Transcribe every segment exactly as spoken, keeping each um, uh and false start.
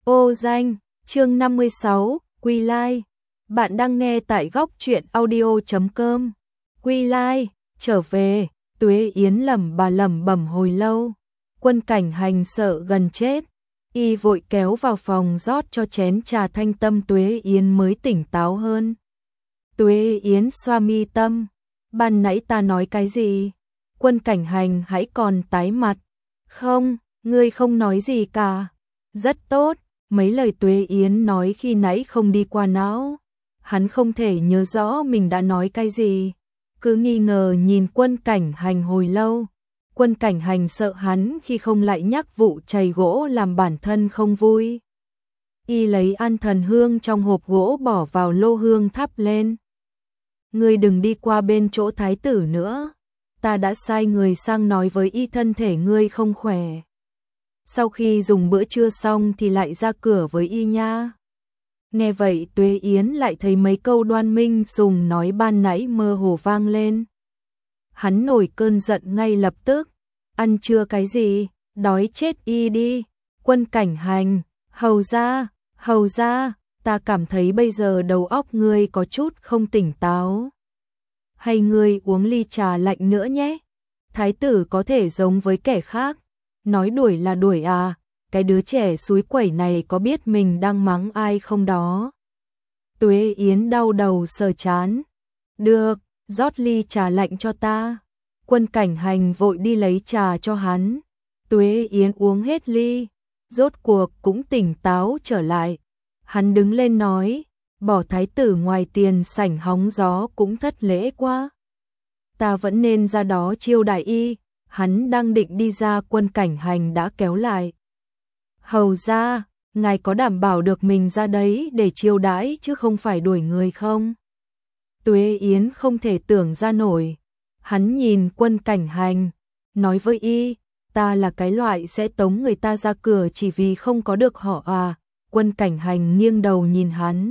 Ô danh, chương năm mươi sáu, Quy Lai. Bạn đang nghe tại góc truyện audio chấm com. Quy Lai, trở về, Tuế Yến lẩm bà lẩm bẩm hồi lâu. Quân Cảnh Hành sợ gần chết, y vội kéo vào phòng rót cho chén trà thanh tâm Tuế Yến mới tỉnh táo hơn. Tuế Yến xoa mi tâm, ban nãy ta nói cái gì? Quân Cảnh Hành hãy còn tái mặt. Không, ngươi không nói gì cả. Rất tốt, mấy lời Tuế Yến nói khi nãy không đi qua não. Hắn không thể nhớ rõ mình đã nói cái gì. Cứ nghi ngờ nhìn Quân Cảnh Hành hồi lâu. Quân Cảnh Hành sợ hắn khi không lại nhắc vụ chày gỗ làm bản thân không vui. Y lấy an thần hương trong hộp gỗ bỏ vào lô hương thắp lên. Ngươi đừng đi qua bên chỗ thái tử nữa. Ta đã sai người sang nói với y thân thể ngươi không khỏe. Sau khi dùng bữa trưa xong thì lại ra cửa với y nha. Nghe vậy Tuế Yến lại thấy mấy câu Đoan Minh Sùng nói ban nãy mơ hồ vang lên. Hắn nổi cơn giận ngay lập tức. Ăn trưa cái gì, đói chết y đi. Quân Cảnh Hành, hầu ra, hầu ra, ta cảm thấy bây giờ đầu óc ngươi có chút không tỉnh táo. Hay ngươi uống ly trà lạnh nữa nhé. Thái tử có thể giống với kẻ khác. Nói đuổi là đuổi à, cái đứa trẻ xúi quẩy này có biết mình đang mắng ai không đó. Tuế Yến đau đầu sờ chán. Được, rót ly trà lạnh cho ta. Quân Cảnh Hành vội đi lấy trà cho hắn. Tuế Yến uống hết ly, rốt cuộc cũng tỉnh táo trở lại. Hắn đứng lên nói, bỏ thái tử ngoài tiền sảnh hóng gió cũng thất lễ quá. Ta vẫn nên ra đó chiêu đại y. Hắn đang định đi ra, Quân Cảnh Hành đã kéo lại. Hầu ra, ngài có đảm bảo được mình ra đấy để chiêu đãi chứ không phải đuổi người không? Tuế Yến không thể tưởng ra nổi. Hắn nhìn Quân Cảnh Hành, nói với y, ta là cái loại sẽ tống người ta ra cửa chỉ vì không có được họ à. Quân Cảnh Hành nghiêng đầu nhìn hắn.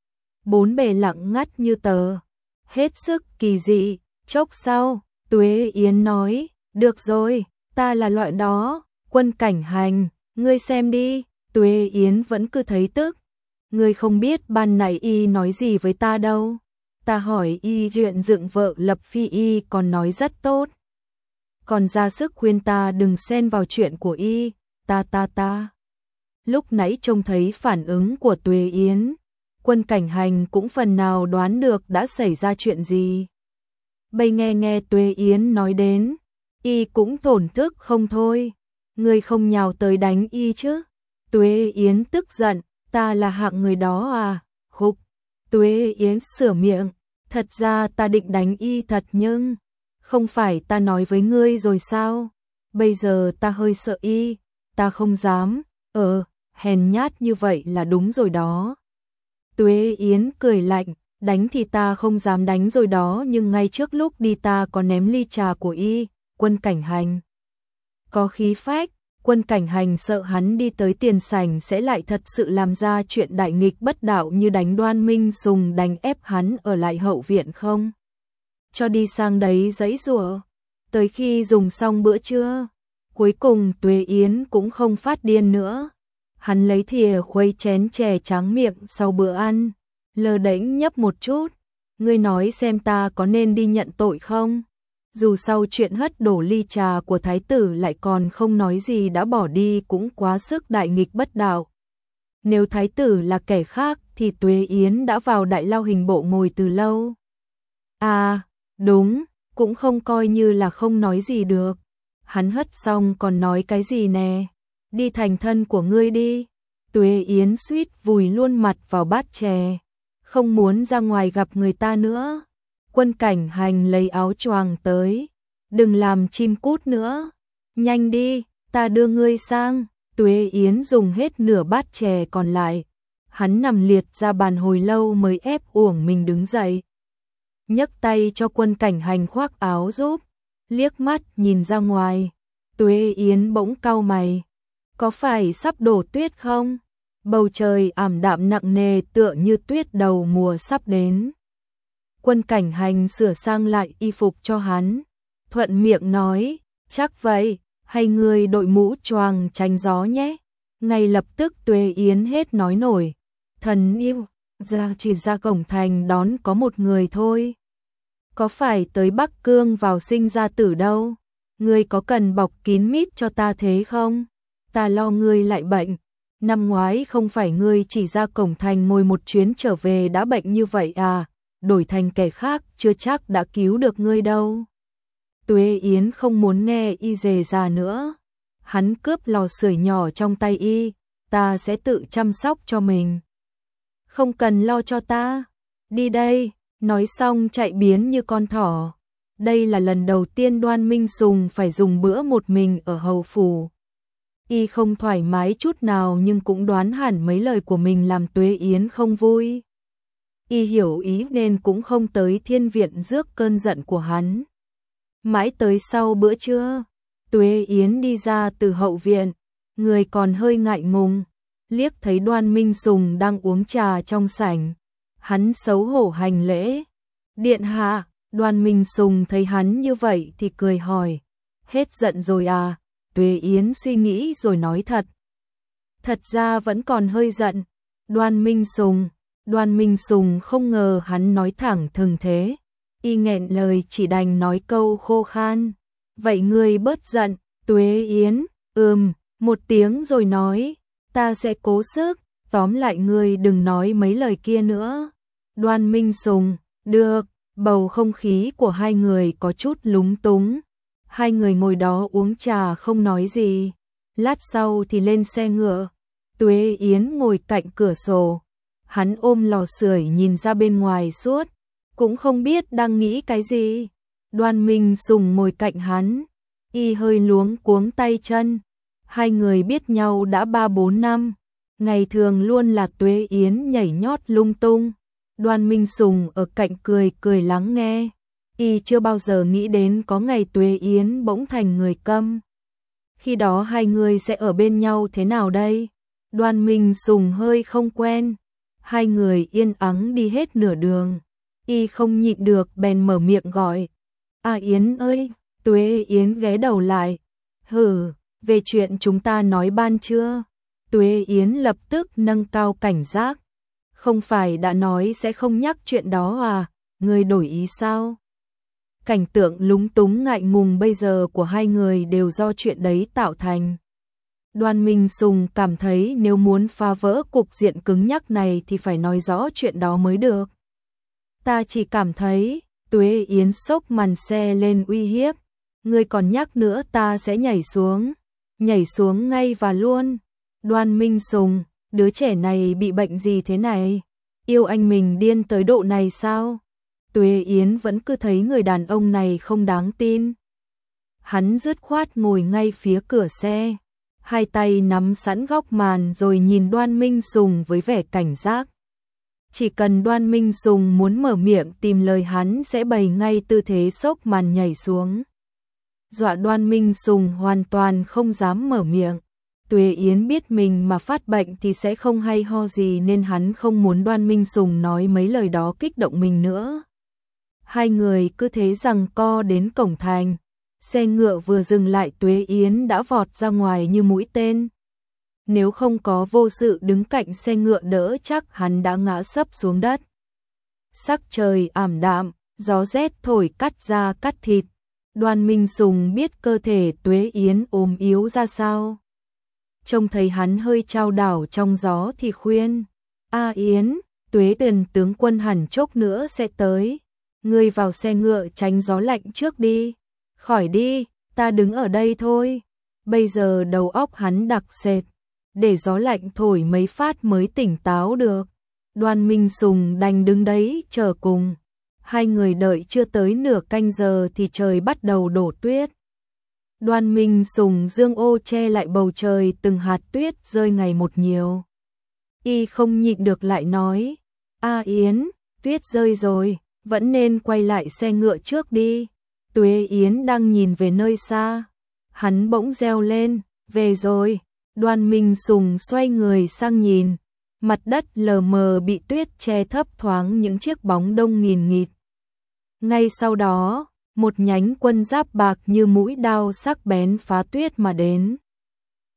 Bốn bề lặng ngắt như tờ, hết sức kỳ dị. Chốc sau, Tuế Yến nói, được rồi, ta là loại đó. Quân Cảnh Hành, ngươi xem đi. Tuế Yến vẫn cứ thấy tức. Ngươi không biết ban nãy y nói gì với ta đâu. Ta hỏi y chuyện dựng vợ lập phi, y còn nói rất tốt. Còn ra sức khuyên ta đừng xen vào chuyện của y. Ta ta ta. Lúc nãy trông thấy phản ứng của Tuế Yến, Quân Cảnh Hành cũng phần nào đoán được đã xảy ra chuyện gì. Bây nghe nghe Tuế Yến nói đến, y cũng thổn thức không thôi. Ngươi không nhào tới đánh y chứ? Tuế Yến tức giận, ta là hạng người đó à? Khục. Tuế Yến sửa miệng, thật ra ta định đánh y thật nhưng không phải ta nói với ngươi rồi sao? Bây giờ ta hơi sợ y, ta không dám. Ờ, hèn nhát như vậy là đúng rồi đó. Tuế Yến cười lạnh, đánh thì ta không dám đánh rồi đó, nhưng ngay trước lúc đi ta có ném ly trà của y. Quân Cảnh Hành có khí phách. Quân Cảnh Hành sợ hắn đi tới tiền sảnh sẽ lại thật sự làm ra chuyện đại nghịch bất đạo như đánh Đoan Minh Sùng, đánh ép hắn ở lại hậu viện không cho đi sang đấy giãy giụa. Tới khi dùng xong bữa trưa, cuối cùng Tuế Yến cũng không phát điên nữa. Hắn lấy thìa khuấy chén chè tráng miệng sau bữa ăn, lơ đễnh nhấp một chút. Ngươi nói xem ta có nên đi nhận tội không? Dù sau chuyện hất đổ ly trà của thái tử lại còn không nói gì đã bỏ đi cũng quá sức đại nghịch bất đạo. Nếu thái tử là kẻ khác thì Tuế Yến đã vào đại lao hình bộ ngồi từ lâu. À, đúng, cũng không coi như là không nói gì được. Hắn hất xong còn nói cái gì nè? Đi thành thân của ngươi đi. Tuế Yến suýt vùi luôn mặt vào bát chè, không muốn ra ngoài gặp người ta nữa. Quân Cảnh Hành lấy áo choàng tới. Đừng làm chim cút nữa. Nhanh đi, ta đưa ngươi sang. Tuế Yến dùng hết nửa bát chè còn lại. Hắn nằm liệt ra bàn hồi lâu mới ép uổng mình đứng dậy. Nhấc tay cho Quân Cảnh Hành khoác áo giúp. Liếc mắt nhìn ra ngoài. Tuế Yến bỗng cau mày. Có phải sắp đổ tuyết không? Bầu trời ảm đạm nặng nề tựa như tuyết đầu mùa sắp đến. Quân Cảnh Hành sửa sang lại y phục cho hắn, thuận miệng nói, chắc vậy, hay ngươi đội mũ choàng tránh gió nhé. Ngay lập tức Tuế Yến hết nói nổi. Thần yêu, ra chỉ ra cổng thành đón có một người thôi. Có phải tới Bắc Cương vào sinh ra tử đâu? Ngươi có cần bọc kín mít cho ta thế không? Ta lo ngươi lại bệnh. Năm ngoái không phải ngươi chỉ ra cổng thành ngồi một chuyến trở về đã bệnh như vậy à? Đổi thành kẻ khác chưa chắc đã cứu được ngươi đâu. Tuế Yến không muốn nghe y dề già nữa. Hắn cướp lò sưởi nhỏ trong tay y. Ta sẽ tự chăm sóc cho mình. Không cần lo cho ta. Đi đây. Nói xong chạy biến như con thỏ. Đây là lần đầu tiên Đoan Minh Sùng phải dùng bữa một mình ở hầu phủ. Y không thoải mái chút nào nhưng cũng đoán hẳn mấy lời của mình làm Tuế Yến không vui. Y hiểu ý nên cũng không tới thiên viện rước cơn giận của hắn. Mãi tới sau bữa trưa, Tuế Yến đi ra từ hậu viện, người còn hơi ngại ngùng, liếc thấy Đoan Minh Sùng đang uống trà trong sảnh. Hắn xấu hổ hành lễ. Điện hạ. Đoan Minh Sùng thấy hắn như vậy thì cười hỏi. Hết giận rồi à? Tuế Yến suy nghĩ rồi nói thật. Thật ra vẫn còn hơi giận. Đoan Minh Sùng. Đoan Minh Sùng không ngờ hắn nói thẳng thừng thế. Y nghẹn lời chỉ đành nói câu khô khan. Vậy ngươi bớt giận. Tuế Yến. Ừm. Một tiếng rồi nói. Ta sẽ cố sức. Tóm lại ngươi đừng nói mấy lời kia nữa. Đoan Minh Sùng. Được. Bầu không khí của hai người có chút lúng túng. Hai người ngồi đó uống trà không nói gì. Lát sau thì lên xe ngựa. Tuế Yến ngồi cạnh cửa sổ. Hắn ôm lò sưởi nhìn ra bên ngoài suốt. Cũng không biết đang nghĩ cái gì. Đoan Minh Sùng ngồi cạnh hắn. Y hơi luống cuống tay chân. Hai người biết nhau đã ba bốn năm. Ngày thường luôn là Tuế Yến nhảy nhót lung tung. Đoan Minh Sùng ở cạnh cười cười lắng nghe. Y chưa bao giờ nghĩ đến có ngày Tuế Yến bỗng thành người câm. Khi đó hai người sẽ ở bên nhau thế nào đây? Đoan Minh Sùng hơi không quen. Hai người yên ắng đi hết nửa đường. Y không nhịn được bèn mở miệng gọi. À Yến ơi! Tuế Yến ghé đầu lại. Hừ, về chuyện chúng ta nói ban chưa? Tuế Yến lập tức nâng cao cảnh giác. Không phải đã nói sẽ không nhắc chuyện đó à? Ngươi đổi ý sao? Cảnh tượng lúng túng ngại ngùng bây giờ của hai người đều do chuyện đấy tạo thành. Đoan Minh Sùng cảm thấy nếu muốn phá vỡ cục diện cứng nhắc này thì phải nói rõ chuyện đó mới được. Ta chỉ cảm thấy, Tuế Yến xốc màn xe lên uy hiếp. Ngươi còn nhắc nữa ta sẽ nhảy xuống. Nhảy xuống ngay và luôn. Đoan Minh Sùng, đứa trẻ này bị bệnh gì thế này? Yêu anh mình điên tới độ này sao? Tuế Yến vẫn cứ thấy người đàn ông này không đáng tin. Hắn dứt khoát ngồi ngay phía cửa xe. Hai tay nắm sẵn góc màn rồi nhìn Đoan Minh Sùng với vẻ cảnh giác. Chỉ cần Đoan Minh Sùng muốn mở miệng tìm lời hắn sẽ bày ngay tư thế xốc màn nhảy xuống. Dọa Đoan Minh Sùng hoàn toàn không dám mở miệng. Tuế Yến biết mình mà phát bệnh thì sẽ không hay ho gì nên hắn không muốn Đoan Minh Sùng nói mấy lời đó kích động mình nữa. Hai người cứ thế giằng co đến cổng thành. Xe ngựa vừa dừng lại Tuế Yến đã vọt ra ngoài như mũi tên. Nếu không có vô sự đứng cạnh xe ngựa đỡ chắc hắn đã ngã sấp xuống đất. Sắc trời ảm đạm, gió rét thổi cắt da cắt thịt. Đoan Minh Sùng biết cơ thể Tuế Yến ốm yếu ra sao. Trông thấy hắn hơi chao đảo trong gió thì khuyên. A Yến, Tuế Tần tướng quân hẳn chốc nữa sẽ tới. Ngươi vào xe ngựa tránh gió lạnh trước đi. Khỏi đi, ta đứng ở đây thôi. Bây giờ đầu óc hắn đặc sệt. Để gió lạnh thổi mấy phát mới tỉnh táo được. Đoan Minh Sùng đành đứng đấy chờ cùng. Hai người đợi chưa tới nửa canh giờ thì trời bắt đầu đổ tuyết. Đoan Minh Sùng dương ô che lại bầu trời từng hạt tuyết rơi ngày một nhiều. Y không nhịn được lại nói. A Yến, tuyết rơi rồi, vẫn nên quay lại xe ngựa trước đi. Tuế Yến đang nhìn về nơi xa. Hắn bỗng reo lên, về rồi. Đoan Minh Sùng xoay người sang nhìn. Mặt đất lờ mờ bị tuyết che thấp thoáng những chiếc bóng đông nghìn nghịt. Ngay sau đó, một nhánh quân giáp bạc như mũi đao sắc bén phá tuyết mà đến.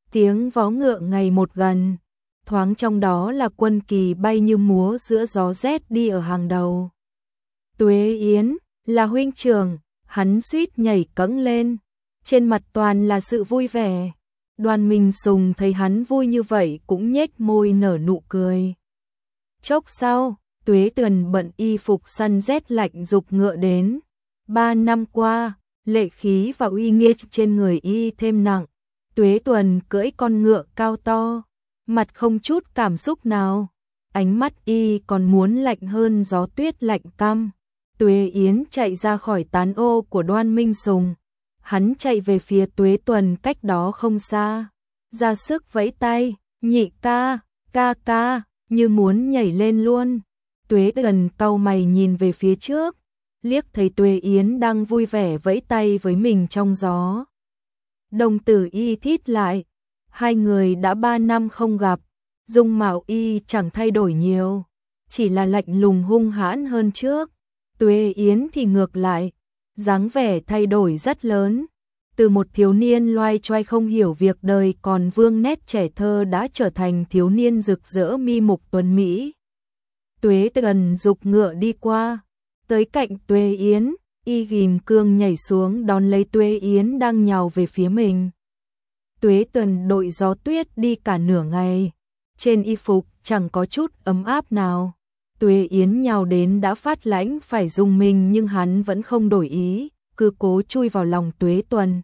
Tiếng vó ngựa ngày một gần, thoáng trong đó là quân kỳ bay như múa giữa gió rét đi ở hàng đầu. Tuế Yến, là huynh trưởng, hắn suýt nhảy cẫng lên, trên mặt toàn là sự vui vẻ. Đoan Minh Sùng thấy hắn vui như vậy cũng nhếch môi nở nụ cười. Chốc sau, Tuế Tuyền bận y phục săn rét lạnh giục ngựa đến. Ba năm qua, lệ khí và uy nghiêm trên người y thêm nặng. Tuế Tuần cưỡi con ngựa cao to, mặt không chút cảm xúc nào, ánh mắt y còn muốn lạnh hơn gió tuyết lạnh căm. Tuế Yến chạy ra khỏi tán ô của Đoan Minh Sùng, hắn chạy về phía Tuế Tuần cách đó không xa, ra sức vẫy tay, nhị ca, ca ca, như muốn nhảy lên luôn. Tuế Tuần cau mày nhìn về phía trước, liếc thấy Tuế Yến đang vui vẻ vẫy tay với mình trong gió. Đồng tử y thít lại, hai người đã ba năm không gặp, dung mạo y chẳng thay đổi nhiều, chỉ là lạnh lùng hung hãn hơn trước. Tuế Yến thì ngược lại, dáng vẻ thay đổi rất lớn, từ một thiếu niên loai choai không hiểu việc đời còn vương nét trẻ thơ đã trở thành thiếu niên rực rỡ mi mục tuấn mỹ. Tuế Tần giục ngựa đi qua, tới cạnh Tuế Yến, y ghim cương nhảy xuống đón lấy Tuế Yến đang nhào về phía mình. Tuế Tần đội gió tuyết đi cả nửa ngày, trên y phục chẳng có chút ấm áp nào. Tuế Yến nhào đến đã phát lãnh phải dùng mình nhưng hắn vẫn không đổi ý, cứ cố chui vào lòng Tuế Tuần.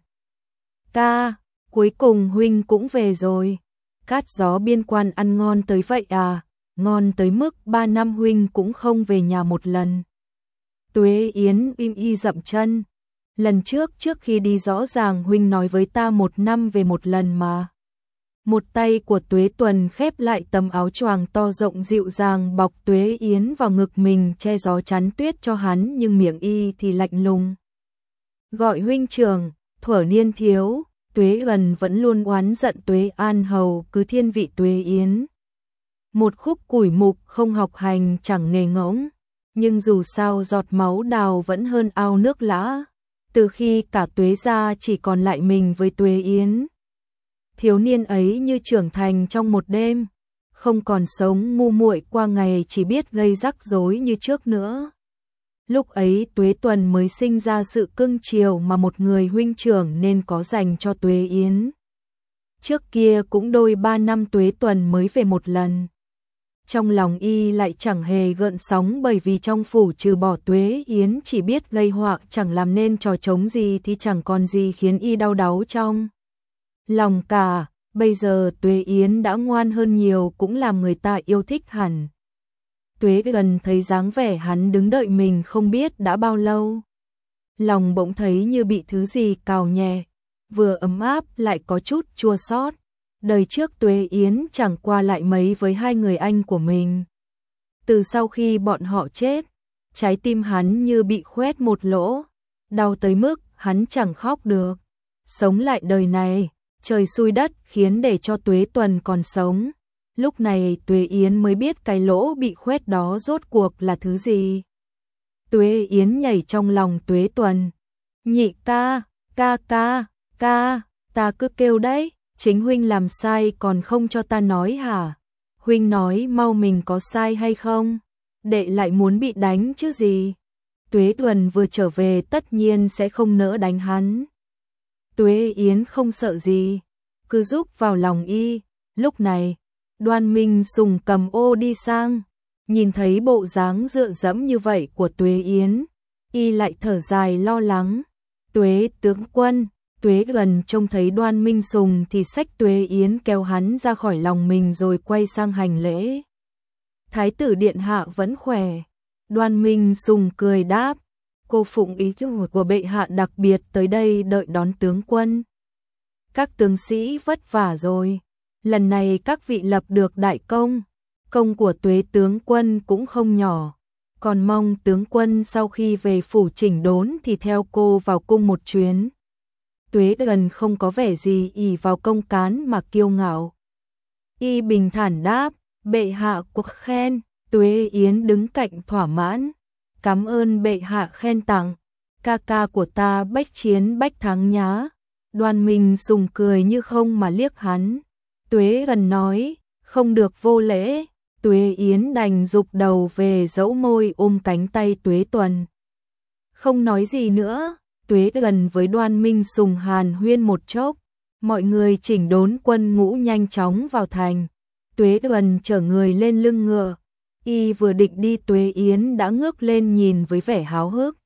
Ca, cuối cùng huynh cũng về rồi. Cát gió biên quan ăn ngon tới vậy à, ngon tới mức ba năm huynh cũng không về nhà một lần. Tuế Yến im y dậm chân. Lần trước trước khi đi rõ ràng huynh nói với ta một năm về một lần mà. Một tay của Tuế Tuần khép lại tấm áo choàng to rộng dịu dàng bọc Tuế Yến vào ngực mình che gió chắn tuyết cho hắn nhưng miệng y thì lạnh lùng. Gọi huynh trưởng, thuở niên thiếu, Tuế Gần vẫn luôn oán giận Tuế An Hầu cứ thiên vị Tuế Yến. Một khúc củi mục không học hành chẳng nghề ngỗng, nhưng dù sao giọt máu đào vẫn hơn ao nước lã. Từ khi cả Tuế gia chỉ còn lại mình với Tuế Yến, thiếu niên ấy như trưởng thành trong một đêm, không còn sống ngu muội qua ngày chỉ biết gây rắc rối như trước nữa. Lúc ấy Tuế Tuần mới sinh ra sự cưng chiều mà một người huynh trưởng nên có dành cho Tuế Yến. Trước kia cũng đôi ba năm Tuế Tuần mới về một lần. Trong lòng y lại chẳng hề gợn sóng bởi vì trong phủ trừ bỏ Tuế Yến chỉ biết gây họa chẳng làm nên trò trống gì thì chẳng còn gì khiến y đau đáu trong lòng cả. Bây giờ Tuế Yến đã ngoan hơn nhiều cũng làm người ta yêu thích hẳn. Tuế Gần thấy dáng vẻ hắn đứng đợi mình không biết đã bao lâu. Lòng bỗng thấy như bị thứ gì cào nhẹ, vừa ấm áp lại có chút chua xót. Đời trước Tuế Yến chẳng qua lại mấy với hai người anh của mình. Từ sau khi bọn họ chết, trái tim hắn như bị khoét một lỗ, đau tới mức hắn chẳng khóc được. Sống lại đời này, trời xui đất khiến để cho Tuế Tuần còn sống. Lúc này Tuế Yến mới biết cái lỗ bị khoét đó rốt cuộc là thứ gì. Tuế Yến nhảy trong lòng Tuế Tuần. Nhị ca, ca ca, ca, ta cứ kêu đấy, chính huynh làm sai còn không cho ta nói hả? Huynh nói mau mình có sai hay không? Đệ lại muốn bị đánh chứ gì? Tuế Tuần vừa trở về tất nhiên sẽ không nỡ đánh hắn. Tuế Yến không sợ gì, cứ giúp vào lòng y. Lúc này, Đoan Minh Sùng cầm ô đi sang, nhìn thấy bộ dáng dựa dẫm như vậy của Tuế Yến, y lại thở dài lo lắng. Tuế tướng quân, Tuế Gần trông thấy Đoan Minh Sùng thì xách Tuế Yến kéo hắn ra khỏi lòng mình rồi quay sang hành lễ. Thái tử điện hạ vẫn khỏe. Đoan Minh Sùng cười đáp, cô phụng ý của bệ hạ đặc biệt tới đây đợi đón tướng quân. Các tướng sĩ vất vả rồi, lần này các vị lập được đại công, công của Tuế tướng quân cũng không nhỏ, còn mong tướng quân sau khi về phủ chỉnh đốn thì theo cô vào cung một chuyến. Tuế Gần không có vẻ gì ỷ vào công cán mà kiêu ngạo. Y bình thản đáp, bệ hạ quốc khen. Tuế Yến đứng cạnh thỏa mãn, cảm ơn bệ hạ khen tặng, ca ca của ta bách chiến bách thắng nhá. Đoan Minh Sùng cười như không mà liếc hắn. Tuế gần nói, không được vô lễ. Tuế Yến đành rụt đầu về dẫu môi ôm cánh tay Tuế Tuần. Không nói gì nữa, Tuế gần với Đoan Minh Sùng hàn huyên một chốc. Mọi người chỉnh đốn quân ngũ nhanh chóng vào thành. Tuế gần chở người lên lưng ngựa. Y vừa định đi, Tuế Yến đã ngước lên nhìn với vẻ háo hức.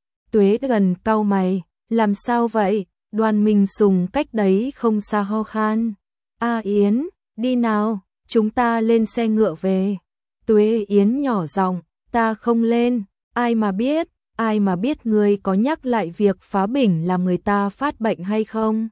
Tuế gần cau mày, làm sao vậy? Đoan Minh Sùng cách đấy không xa ho khan. A Yến, đi nào, chúng ta lên xe ngựa về. Tuế Yến nhỏ giọng, ta không lên, ai mà biết, ai mà biết ngươi có nhắc lại việc phá bỉnh làm người ta phát bệnh hay không?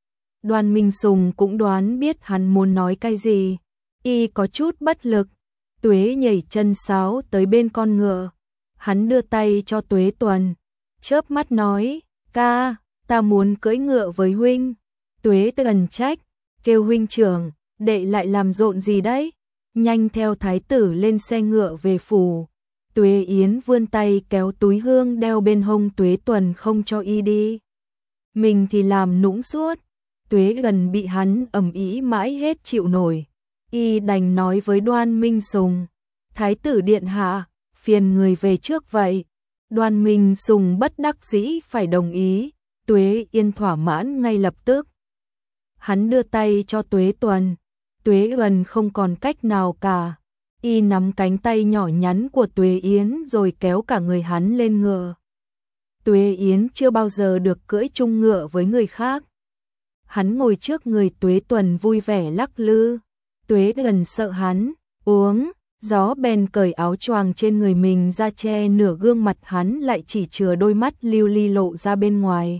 Đoan Minh Sùng cũng đoán biết hắn muốn nói cái gì. Y có chút bất lực. Tuế nhảy chân sáo tới bên con ngựa. Hắn đưa tay cho Tuế Tuần, chớp mắt nói, ca, ta muốn cưỡi ngựa với huynh. Tuế Tuần trách, kêu huynh trưởng, đệ lại làm rộn gì đấy? Nhanh theo thái tử lên xe ngựa về phủ. Tuế Yến vươn tay kéo túi hương đeo bên hông Tuế Tuần không cho y đi. Mình thì làm nũng suốt. Tuế gần bị hắn ầm ĩ mãi hết chịu nổi. Y đành nói với Đoan Minh Sùng, thái tử điện hạ, phiền người về trước vậy. Đoan Minh Sùng bất đắc dĩ phải đồng ý. Tuế Yên thỏa mãn ngay lập tức. Hắn đưa tay cho Tuế Tuần. Tuế gần không còn cách nào cả. Y nắm cánh tay nhỏ nhắn của Tuế Yến rồi kéo cả người hắn lên ngựa. Tuế Yến chưa bao giờ được cưỡi chung ngựa với người khác. Hắn ngồi trước người Tuế Tuần vui vẻ lắc lư. Tuế gần sợ hắn uống, gió bèn cởi áo choàng trên người mình ra che nửa gương mặt hắn, lại chỉ chừa đôi mắt lưu ly lộ ra bên ngoài.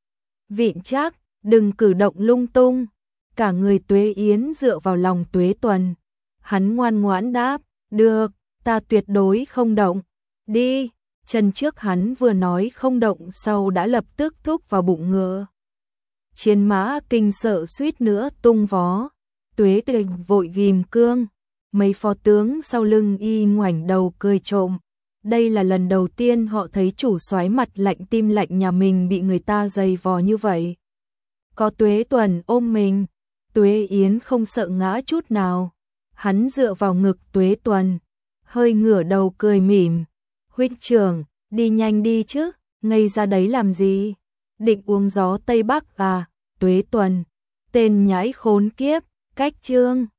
Vịn Trác, đừng cử động lung tung. Cả người Tuế Yến dựa vào lòng Tuế Tuần. Hắn ngoan ngoãn đáp, được, ta tuyệt đối không động. Đi, chân trước hắn vừa nói không động sau đã lập tức thúc vào bụng ngựa. Chiến mã kinh sợ suýt nữa tung vó. Tuế Tuần vội ghim cương. Mấy phó tướng sau lưng y ngoảnh đầu cười trộm. Đây là lần đầu tiên họ thấy chủ soái mặt lạnh tim lạnh nhà mình bị người ta giày vò như vậy. Có Tuế Tuần ôm mình, Tuế Yến không sợ ngã chút nào. Hắn dựa vào ngực Tuế Tuần, hơi ngửa đầu cười mỉm. Huynh trưởng, đi nhanh đi chứ, ngây ra đấy làm gì? Định uống gió Tây Bắc à? Tuế Tuần, tên nhãi khốn kiếp, cách chương.